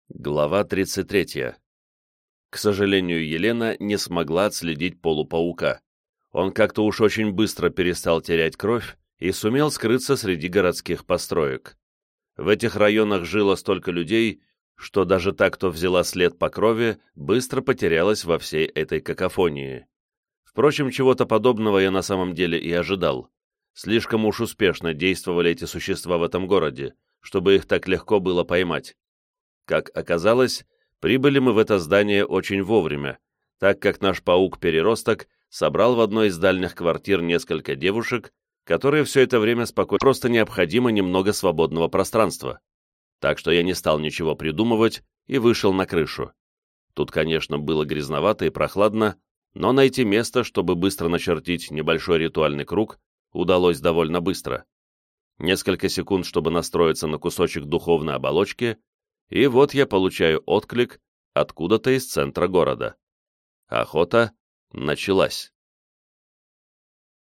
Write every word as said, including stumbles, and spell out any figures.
Глава тридцать третья. К сожалению, Елена не смогла отследить полупаука. Он как-то уж очень быстро перестал терять кровь и сумел скрыться среди городских построек. В этих районах жило столько людей, что даже та, кто взяла след по крови, быстро потерялась во всей этой какофонии. Впрочем, чего-то подобного я на самом деле и ожидал. Слишком уж успешно действовали эти существа в этом городе, чтобы их так легко было поймать. Как оказалось, прибыли мы в это здание очень вовремя, так как наш паук-переросток собрал в одной из дальних квартир несколько девушек, которые все это время спокойно, просто необходимо немного свободного пространства. Так что я не стал ничего придумывать и вышел на крышу. Тут, конечно, было грязновато и прохладно, но найти место, чтобы быстро начертить небольшой ритуальный круг, удалось довольно быстро. Несколько секунд, чтобы настроиться на кусочек духовной оболочки, и вот я получаю отклик откуда-то из центра города. Охота началась.